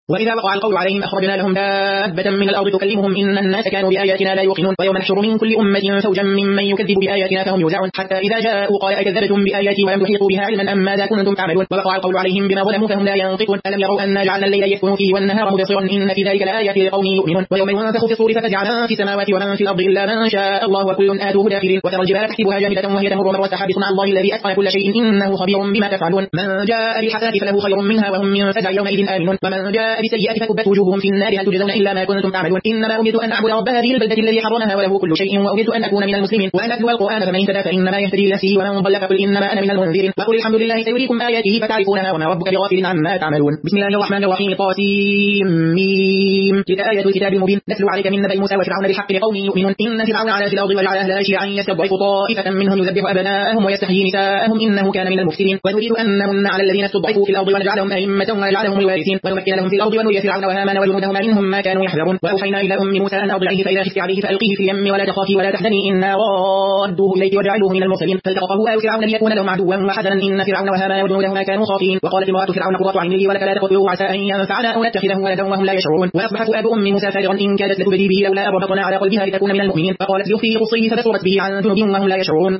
وإذا وقع القول عليهم أخرجنا لهم دابة من الأرض تكلمهم إن الناس كانوا بآياتنا لا يوقنون ويوم نحشر من كل أمة فوجا ممن يكذب بآياتنا فهم يوزعون حتى إذا جاءوا قال أكذبتم بآياتي ولم تحيطوا بها علما أم ماذا كنتم تعملون ووقع القول عليهم بما ظلموا فهم لا ينطقون ألم يروا أنا جعلنا الليل يسكنوا فيه والنهار مبصرا إن في ذلك لآيات لقوم يؤمنون ويوم ينفخ في الصور ففزع من في السماوات ومن في الأرض إلا من شاء الله وكل آتوه داخلين وترى الجبال تحسبها جامدة وهي تمر مر السحاب صنع الله الذي أتقن كل شيء إنه خبير بما تفعلون من جاء بالحسنة فله خير منها وهم من فزع يومئذ آمنون ومن جاء بالسيئة فكبت وجوههم في النار هل تجزون إلا ما كنتم تعملون إنما أمرت أن أعبد رب هذه البلدة الذي حرمها وله كل شيء وأمرت أن أكون من المسلمين وأن أتلو القرآن فمن اهتدى فإنما يهتدي لنفسه ومن ضل فقل إنما أنا من المنذرين وقل الحمد لله سيريكم آياته فتعرفونها وما ربك بغافل عما تعملون بسم الله الرحمن الرحيم طاسيم تلك آيات الكتاب المبين نتلو عليك من نبأ موسى وفرعون بالحق لقوم يؤمنون إن فرعون علا في الأرض وجعل أهلها شيعا يستضعف طائفة منهم يذبح أبناءهم ويستحيي نساءهم إنه كان من المفسدين ونريد أن نمن على الذين استضعفوا في الأرض ونجعلهم أئمة ونجعلهم الوارثين ونمكن لهم في الأرض ونري فرعون وهامان وجنودهما منهم ما كانوا يحذرون وأوحينا إلى أم موسى أن أرضعيه فإذا خفت عليه فألقيه في اليم ولا تخافي ولا تحزني إنا رادوه إليك وجعلوه من المرسلين فالتقطه آل فرعون ليكون لهم عدوا وحزنا إن فرعون وهامان وجنودهما كانوا خاطئين وقالت امرأة فرعون قرة عين لي ولك لا تقتلوه عسى أن ينفعنا أو نتخذه ولدا وهم لا يشعرون وأصبح فؤاد أم موسى فارغا إن كادت لتبدي به لولا أن ربطنا على قلبها لتكون من المؤمنين فقالت له في قصيه فبصرت به عن جنوب وهم لا يشعرون